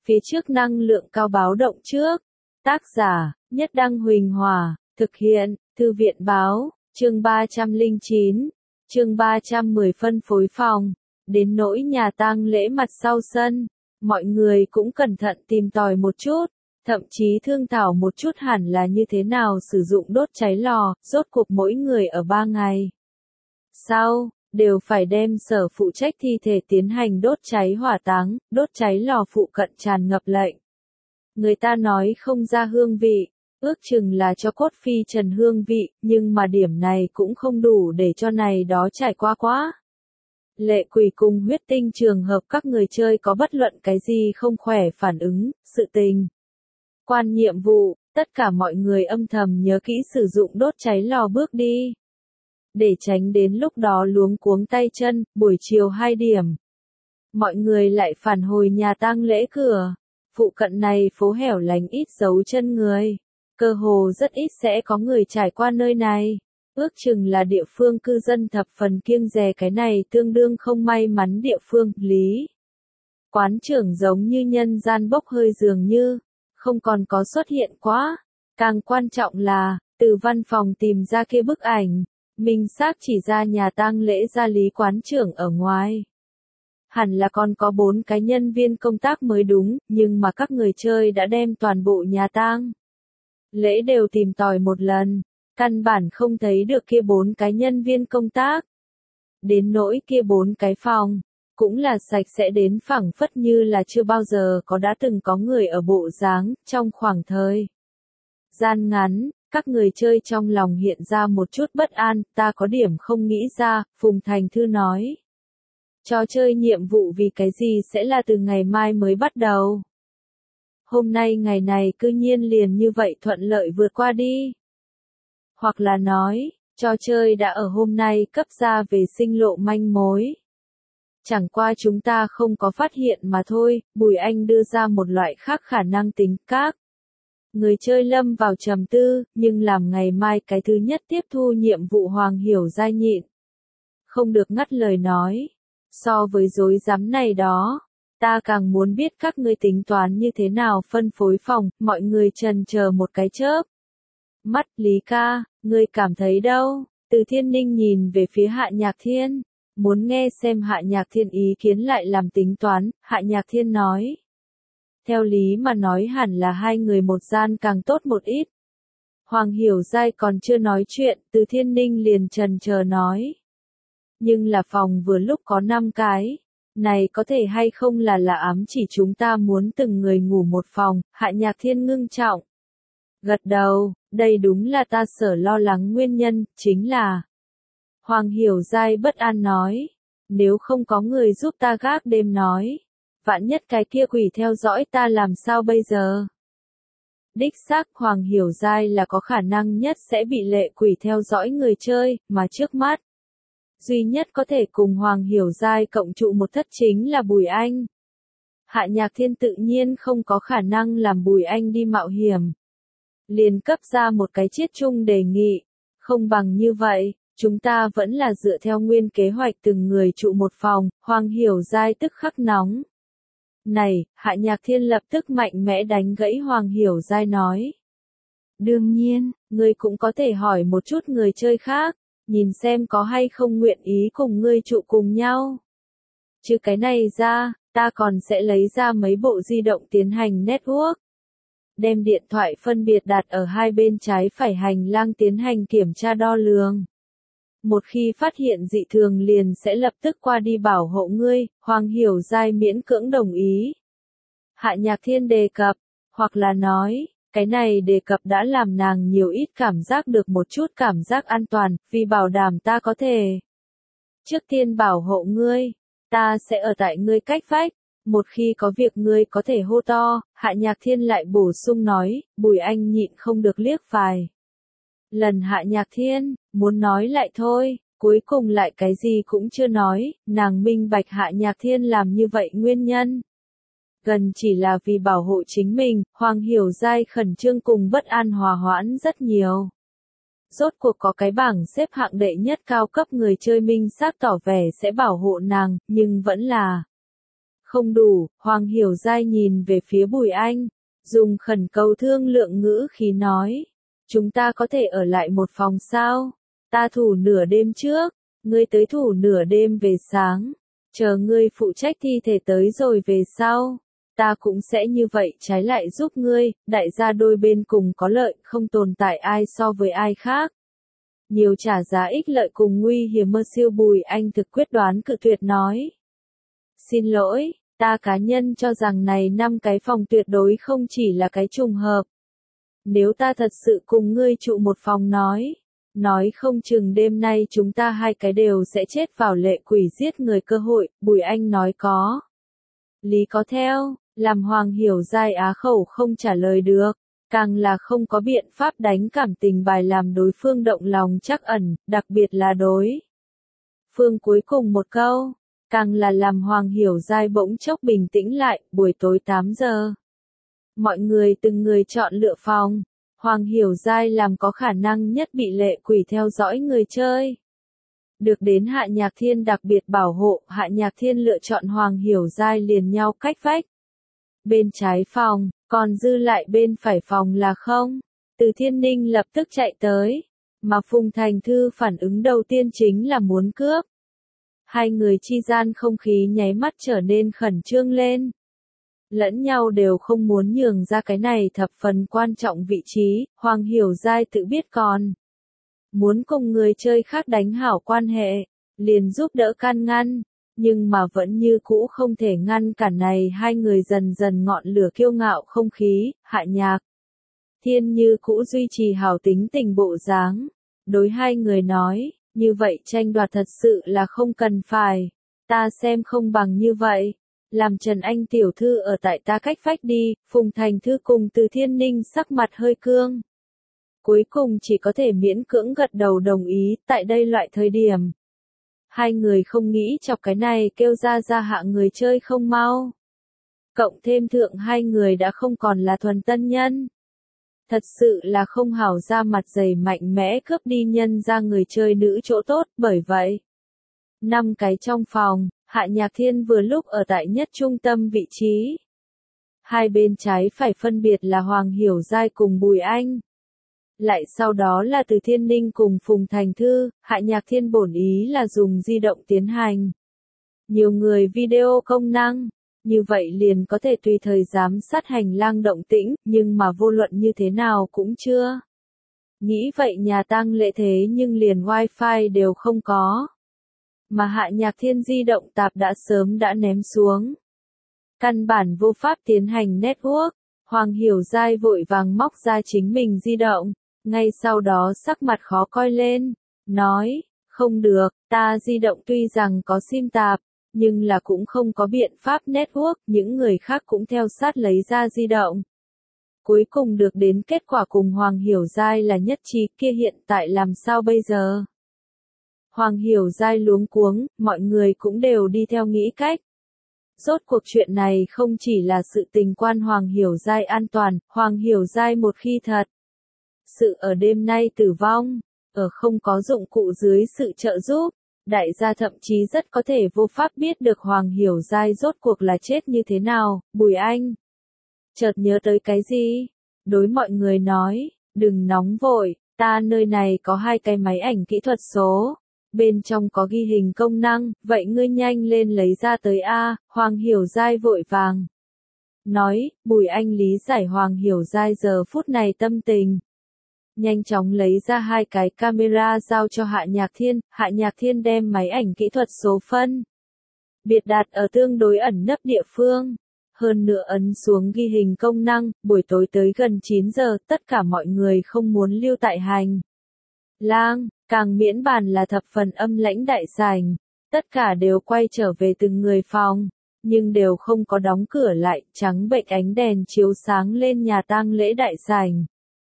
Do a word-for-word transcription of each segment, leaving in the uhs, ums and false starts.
phía trước năng lượng cao báo động trước. Tác giả, Nhất Đăng Huỳnh Hòa, thực hiện, Thư viện báo, chương ba trăm lẻ chín, chương ba trăm mười phân phối phòng. Đến nỗi nhà tang lễ mặt sau sân, mọi người cũng cẩn thận tìm tòi một chút, thậm chí thương thảo một chút hẳn là như thế nào sử dụng đốt cháy lò, rốt cuộc mỗi người ở ba ngày sau, đều phải đem sở phụ trách thi thể tiến hành đốt cháy hỏa táng, đốt cháy lò phụ cận tràn ngập lệnh. Người ta nói không ra hương vị, ước chừng là cho cốt phi trần hương vị, nhưng mà điểm này cũng không đủ để cho này đó trải qua quá. Lệ quỷ cùng huyết tinh trường hợp các người chơi có bất luận cái gì không khỏe phản ứng, sự tình. Quan nhiệm vụ, tất cả mọi người âm thầm nhớ kỹ sử dụng đốt cháy lò bước đi. Để tránh đến lúc đó luống cuống tay chân, buổi chiều hai điểm. Mọi người lại phản hồi nhà tang lễ cửa. Phụ cận này phố hẻo lánh ít dấu chân người. Cơ hồ rất ít sẽ có người trải qua nơi này. Ước chừng là địa phương cư dân thập phần kiêng dè cái này tương đương không may mắn địa phương, lý. Quán trưởng giống như nhân gian bốc hơi dường như, không còn có xuất hiện quá. Càng quan trọng là, từ văn phòng tìm ra kia bức ảnh, minh xác chỉ ra nhà tang lễ gia lý quán trưởng ở ngoài. Hẳn là còn có bốn cái nhân viên công tác mới đúng, nhưng mà các người chơi đã đem toàn bộ nhà tang lễ đều tìm tòi một lần, căn bản không thấy được kia bốn cái nhân viên công tác. Đến nỗi kia bốn cái phòng, cũng là sạch sẽ đến phẳng phất như là chưa bao giờ có đã từng có người ở bộ dáng, trong khoảng thời gian ngắn, các người chơi trong lòng hiện ra một chút bất an, ta có điểm không nghĩ ra, Phùng Thành Thư nói. Trò chơi nhiệm vụ vì cái gì sẽ là từ ngày mai mới bắt đầu. Hôm nay ngày này cư nhiên liền như vậy thuận lợi vượt qua đi. Hoặc là nói, trò chơi đã ở hôm nay cấp ra về sinh lộ manh mối. Chẳng qua chúng ta không có phát hiện mà thôi, Bùi Anh đưa ra một loại khác khả năng tính các. Người chơi lâm vào trầm tư, nhưng làm ngày mai cái thứ nhất tiếp thu nhiệm vụ Hoàng Hiểu Giai nhịn. Không được ngắt lời nói. So với dối rắm này đó, ta càng muốn biết các ngươi tính toán như thế nào phân phối phòng, mọi người trần chờ một cái chớp. Mắt Lý ca, ngươi cảm thấy đâu? Từ Thiên Ninh nhìn về phía Hạ Nhạc Thiên, muốn nghe xem Hạ Nhạc Thiên ý kiến lại làm tính toán, Hạ Nhạc Thiên nói. Theo lý mà nói hẳn là hai người một gian càng tốt một ít. Hoàng Hiểu Giai còn chưa nói chuyện, Từ Thiên Ninh liền trần chờ nói. Nhưng là phòng vừa lúc có năm cái, này có thể hay không là là ám chỉ chúng ta muốn từng người ngủ một phòng, Hạ Nhạc Thiên ngưng trọng. Gật đầu, đây đúng là ta sở lo lắng nguyên nhân, chính là. Hoàng Hiểu Giai bất an nói, nếu không có người giúp ta gác đêm nói, vạn nhất cái kia quỷ theo dõi ta làm sao bây giờ? Đích xác Hoàng Hiểu Giai là có khả năng nhất sẽ bị lệ quỷ theo dõi người chơi, mà trước mắt. Duy nhất có thể cùng Hoàng Hiểu Giai cộng trụ một thất chính là Bùi Anh. Hạ Nhạc Thiên tự nhiên không có khả năng làm Bùi Anh đi mạo hiểm. Liền cấp ra một cái chiết chung đề nghị, không bằng như vậy, chúng ta vẫn là dựa theo nguyên kế hoạch từng người trụ một phòng, Hoàng Hiểu Giai tức khắc nóng. Này, Hạ Nhạc Thiên lập tức mạnh mẽ đánh gãy Hoàng Hiểu Giai nói. Đương nhiên, ngươi cũng có thể hỏi một chút người chơi khác, nhìn xem có hay không nguyện ý cùng ngươi trụ cùng nhau. Chứ cái này ra, ta còn sẽ lấy ra mấy bộ di động tiến hành network. Đem điện thoại phân biệt đặt ở hai bên trái phải hành lang tiến hành kiểm tra đo lường. Một khi phát hiện dị thường liền sẽ lập tức qua đi bảo hộ ngươi, Hoàng Hiểu Giai miễn cưỡng đồng ý. Hạ Nhạc Thiên đề cập, hoặc là nói, cái này đề cập đã làm nàng nhiều ít cảm giác được một chút cảm giác an toàn, vì bảo đảm ta có thể. Trước tiên bảo hộ ngươi, ta sẽ ở tại ngươi cách vách, một khi có việc ngươi có thể hô to, Hạ Nhạc Thiên lại bổ sung nói, Bùi Anh nhịn không được liếc vài. Lần Hạ Nhạc Thiên, muốn nói lại thôi, cuối cùng lại cái gì cũng chưa nói, nàng minh bạch Hạ Nhạc Thiên làm như vậy nguyên nhân. Gần chỉ là vì bảo hộ chính mình, Hoàng Hiểu Giai khẩn trương cùng bất an hòa hoãn rất nhiều. Rốt cuộc có cái bảng xếp hạng đệ nhất cao cấp người chơi minh xác tỏ vẻ sẽ bảo hộ nàng, nhưng vẫn là Không đủ, Hoàng Hiểu Giai nhìn về phía Bùi Anh, dùng khẩn cầu thương lượng ngữ khí nói. Chúng ta có thể ở lại một phòng sao? Ta thủ nửa đêm trước, ngươi tới thủ nửa đêm về sáng, chờ ngươi phụ trách thi thể tới rồi về sau. Ta cũng sẽ như vậy trái lại giúp ngươi, đại gia đôi bên cùng có lợi, không tồn tại ai so với ai khác. Nhiều trả giá ích lợi cùng nguy hiểm mơ siêu Bùi Anh thực quyết đoán cự tuyệt nói. Xin lỗi, ta cá nhân cho rằng này năm cái phòng tuyệt đối không chỉ là cái trùng hợp. Nếu ta thật sự cùng ngươi trụ một phòng nói, nói không chừng đêm nay chúng ta hai cái đều sẽ chết vào lệ quỷ giết người cơ hội, Bùi Anh nói có. Lý có theo, làm Hoàng Hiểu Giai á khẩu không trả lời được, càng là không có biện pháp đánh cảm tình bài làm đối phương động lòng trắc ẩn, đặc biệt là đối. Phương cuối cùng một câu, càng là làm Hoàng Hiểu Giai bỗng chốc bình tĩnh lại, buổi tối tám giờ. Mọi người từng người chọn lựa phòng, Hoàng Hiểu Giai làm có khả năng nhất bị lệ quỷ theo dõi người chơi. Được đến Hạ Nhạc Thiên đặc biệt bảo hộ, Hạ Nhạc Thiên lựa chọn Hoàng Hiểu Giai liền nhau cách vách. Bên trái phòng, còn dư lại bên phải phòng là không. Từ Thiên Ninh lập tức chạy tới, mà Phùng Thành Thư phản ứng đầu tiên chính là muốn cướp. Hai người chi gian không khí nháy mắt trở nên khẩn trương lên. Lẫn nhau đều không muốn nhường ra cái này thập phần quan trọng vị trí, Hoàng Hiểu Giai tự biết còn. Muốn cùng người chơi khác đánh hảo quan hệ, liền giúp đỡ can ngăn, nhưng mà vẫn như cũ không thể ngăn cản này hai người dần dần ngọn lửa kiêu ngạo không khí, Hạ Nhạc Thiên như cũ duy trì hảo tính tình bộ dáng, đối hai người nói, như vậy tranh đoạt thật sự là không cần phải, ta xem không bằng như vậy. Làm Trần Anh tiểu thư ở tại ta cách vách đi, Phùng Thành Thư cùng Từ Thiên Ninh sắc mặt hơi cương. Cuối cùng chỉ có thể miễn cưỡng gật đầu đồng ý, tại đây loại thời điểm. Hai người không nghĩ chọc cái này kêu ra ra hạ người chơi không mau. Cộng thêm thượng hai người đã không còn là thuần tân nhân. Thật sự là không hảo ra mặt dày mạnh mẽ cướp đi nhân ra người chơi nữ chỗ tốt, bởi vậy. Năm cái trong phòng. Hạ Nhạc Thiên vừa lúc ở tại nhất trung tâm vị trí. Hai bên trái phải phân biệt là Hoàng Hiểu Giai cùng Bùi Anh. Lại sau đó là Từ Thiên Ninh cùng Phùng Thành Thư, Hạ Nhạc Thiên bổn ý là dùng di động tiến hành. Nhiều người video công năng, như vậy liền có thể tùy thời giám sát hành lang động tĩnh, nhưng mà vô luận như thế nào cũng chưa. Nghĩ vậy nhà tang lễ thế nhưng liền wifi đều không có. Mà Hạ Nhạc Thiên di động tạp đã sớm đã ném xuống. Căn bản vô pháp tiến hành network, Hoàng Hiểu Giai vội vàng móc ra chính mình di động, ngay sau đó sắc mặt khó coi lên, nói, không được, ta di động tuy rằng có sim tạp, nhưng là cũng không có biện pháp network, những người khác cũng theo sát lấy ra di động. Cuối cùng được đến kết quả cùng Hoàng Hiểu Giai là nhất trí, kia hiện tại làm sao bây giờ? Hoàng Hiểu Giai luống cuống, mọi người cũng đều đi theo nghĩ cách. Rốt cuộc chuyện này không chỉ là sự tình quan Hoàng Hiểu Giai an toàn, Hoàng Hiểu Giai một khi thật. Sự ở đêm nay tử vong, ở không có dụng cụ dưới sự trợ giúp, đại gia thậm chí rất có thể vô pháp biết được Hoàng Hiểu Giai rốt cuộc là chết như thế nào, Bùi Anh. Chợt nhớ tới cái gì? Đối mọi người nói, đừng nóng vội, ta nơi này có hai cái máy ảnh kỹ thuật số. Bên trong có ghi hình công năng, vậy ngươi nhanh lên lấy ra tới A, Hoàng Hiểu Giai vội vàng. Nói, Bùi Anh lý giải Hoàng Hiểu Giai giờ phút này tâm tình. Nhanh chóng lấy ra hai cái camera giao cho Hạ Nhạc Thiên, Hạ Nhạc Thiên đem máy ảnh kỹ thuật số phân. Biệt đặt ở tương đối ẩn nấp địa phương. Hơn nữa ấn xuống ghi hình công năng, buổi tối tới gần chín giờ, tất cả mọi người không muốn lưu tại hành lang. Càng miễn bàn là thập phần âm lãnh đại sảnh, tất cả đều quay trở về từng người phòng, nhưng đều không có đóng cửa lại, trắng bệch ánh đèn chiếu sáng lên nhà tang lễ đại sảnh.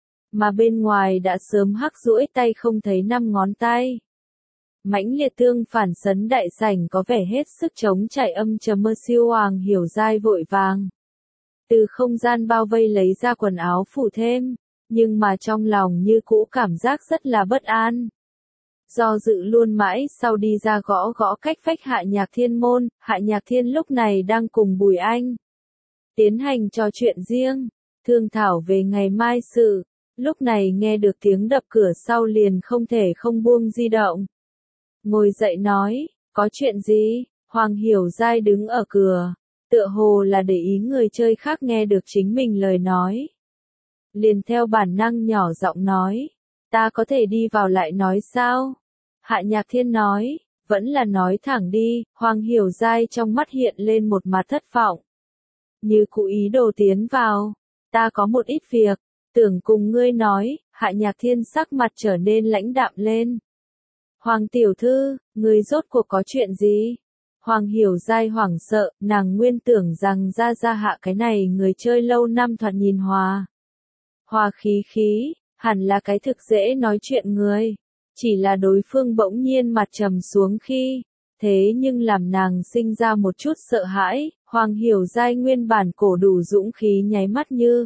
Mà bên ngoài đã sớm hắc duỗi tay không thấy năm ngón tay. Mãnh liệt thương phản sấn đại sảnh có vẻ hết sức chống chạy âm trầm mơ siêu Hoàng Hiểu Giai vội vàng. Từ không gian bao vây lấy ra quần áo phủ thêm, nhưng mà trong lòng như cũ cảm giác rất là bất an. Do dự luôn mãi sau đi ra gõ gõ cách vách Hạ Nhạc Thiên môn, Hạ Nhạc Thiên lúc này đang cùng Bùi Anh tiến hành trò chuyện riêng, thương thảo về ngày mai sự. Lúc này nghe được tiếng đập cửa sau liền không thể không buông di động. Ngồi dậy nói, có chuyện gì? Hoàng Hiểu Giai đứng ở cửa, tựa hồ là để ý người chơi khác nghe được chính mình lời nói. Liền theo bản năng nhỏ giọng nói, ta có thể đi vào lại nói sao? Hạ Nhạc Thiên nói, vẫn là nói thẳng đi. Hoàng Hiểu Giai trong mắt hiện lên một mặt thất vọng. Như cụ ý đồ tiến vào, ta có một ít việc, tưởng cùng ngươi nói. Hạ Nhạc Thiên sắc mặt trở nên lãnh đạm lên. Hoàng tiểu thư, ngươi rốt cuộc có chuyện gì? Hoàng Hiểu Giai hoảng sợ, nàng nguyên tưởng rằng ra ra hạ cái này người chơi lâu năm thoạt nhìn hòa. Hòa khí khí, hẳn là cái thực dễ nói chuyện người. Chỉ là đối phương bỗng nhiên mặt trầm xuống khi, thế nhưng làm nàng sinh ra một chút sợ hãi. Hoàng Hiểu Giai nguyên bản cổ đủ dũng khí nháy mắt như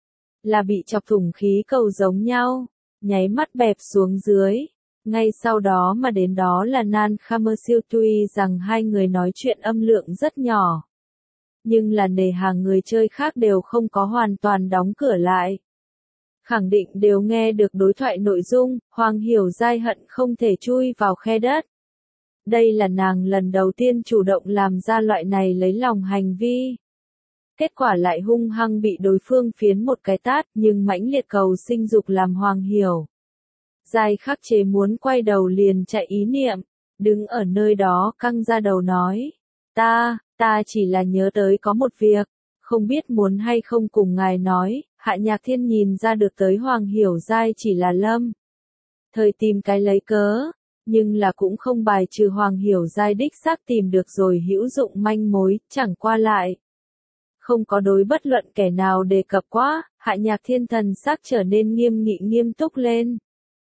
là bị chọc thủng khí cầu giống nhau, nháy mắt bẹp xuống dưới. Ngay sau đó mà đến đó là Nan Khamersiêu, tuy rằng hai người nói chuyện âm lượng rất nhỏ, nhưng là nề hà người chơi khác đều không có hoàn toàn đóng cửa lại. Khẳng định đều nghe được đối thoại nội dung. Hoàng Hiểu Giai hận không thể chui vào khe đất. Đây là nàng lần đầu tiên chủ động làm ra loại này lấy lòng hành vi. Kết quả lại hung hăng bị đối phương phiến một cái tát, nhưng mãnh liệt cầu sinh dục làm Hoàng Hiểu Giai khắc chế muốn quay đầu liền chạy ý niệm, đứng ở nơi đó căng ra đầu nói, ta, ta chỉ là nhớ tới có một việc, không biết muốn hay không cùng ngài nói. Hạ Nhạc Thiên nhìn ra được tới Hoàng Hiểu Giai chỉ là lâm thời tìm cái lấy cớ, nhưng là cũng không bài trừ Hoàng Hiểu Giai đích xác tìm được rồi hữu dụng manh mối, chẳng qua lại không có đối bất luận kẻ nào đề cập quá. Hạ Nhạc Thiên thần sắc trở nên nghiêm nghị nghiêm túc lên.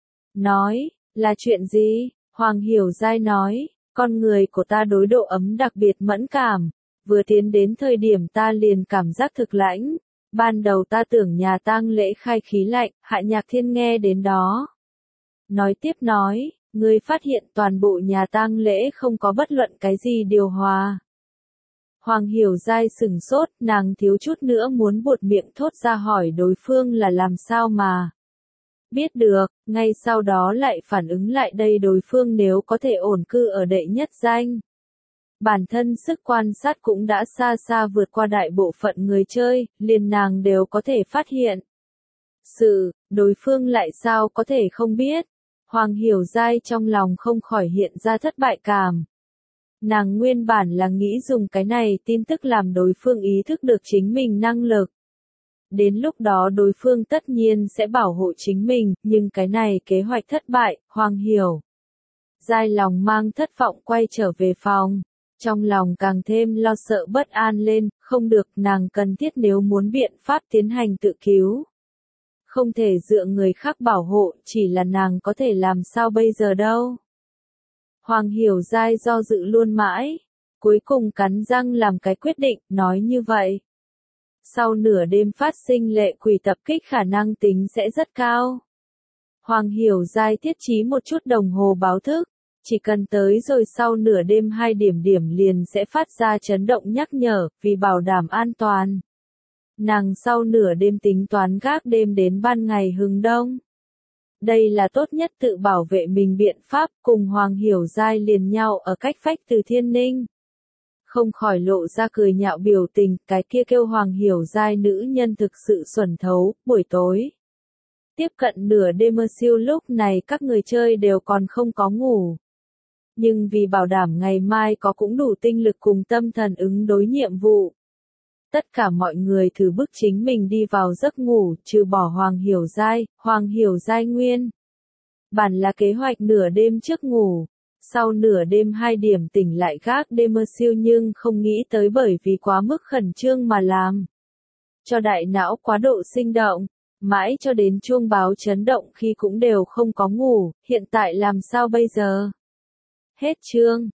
Nói, là chuyện gì? Hoàng Hiểu Giai nói, con người của ta đối độ ấm đặc biệt mẫn cảm, vừa tiến đến thời điểm ta liền cảm giác thực lãnh. Ban đầu ta tưởng nhà tang lễ khai khí lạnh. Hạ Nhạc Thiên nghe đến đó, nói tiếp nói, ngươi phát hiện toàn bộ nhà tang lễ không có bất luận cái gì điều hòa. Hoàng Hiểu Giai sửng sốt, nàng thiếu chút nữa muốn buột miệng thốt ra hỏi đối phương là làm sao mà biết được, ngay sau đó lại phản ứng lại đây đối phương nếu có thể ổn cư ở đệ nhất danh. Bản thân sức quan sát cũng đã xa xa vượt qua đại bộ phận người chơi, liền nàng đều có thể phát hiện. Sự, đối phương lại sao có thể không biết. Hoàng Hiểu Giai trong lòng không khỏi hiện ra thất bại cảm. Nàng nguyên bản là nghĩ dùng cái này tin tức làm đối phương ý thức được chính mình năng lực. Đến lúc đó đối phương tất nhiên sẽ bảo hộ chính mình, nhưng cái này kế hoạch thất bại. Hoàng Hiểu Giai lòng mang thất vọng quay trở về phòng. Trong lòng càng thêm lo sợ bất an lên, không được, nàng cần thiết nếu muốn biện pháp tiến hành tự cứu. Không thể dựa người khác bảo hộ, chỉ là nàng có thể làm sao bây giờ đâu. Hoàng Hiểu Giai do dự luôn mãi, cuối cùng cắn răng làm cái quyết định, nói như vậy. Sau nửa đêm phát sinh lệ quỷ tập kích khả năng tính sẽ rất cao. Hoàng Hiểu Giai thiết trí một chút đồng hồ báo thức. Chỉ cần tới rồi sau nửa đêm hai điểm điểm liền sẽ phát ra chấn động nhắc nhở, vì bảo đảm an toàn. Nàng sau nửa đêm tính toán gác đêm đến ban ngày hừng đông. Đây là tốt nhất tự bảo vệ mình biện pháp, cùng Hoàng Hiểu Giai liền nhau ở cách vách Từ Thiên Ninh. Không khỏi lộ ra cười nhạo biểu tình, cái kia kêu Hoàng Hiểu Giai nữ nhân thực sự xuẩn thấu. Buổi tối tiếp cận nửa đêm mơ siêu, lúc này các người chơi đều còn không có ngủ. Nhưng vì bảo đảm ngày mai có cũng đủ tinh lực cùng tâm thần ứng đối nhiệm vụ, tất cả mọi người thử bức chính mình đi vào giấc ngủ, trừ bỏ Hoàng Hiểu Giai. Hoàng Hiểu Giai nguyên bản là kế hoạch nửa đêm trước ngủ, sau nửa đêm hai điểm tỉnh lại gác đêm mơ siêu, nhưng không nghĩ tới bởi vì quá mức khẩn trương mà làm cho đại não quá độ sinh động, mãi cho đến chuông báo chấn động khi cũng đều không có ngủ. Hiện tại làm sao bây giờ? Hết chương.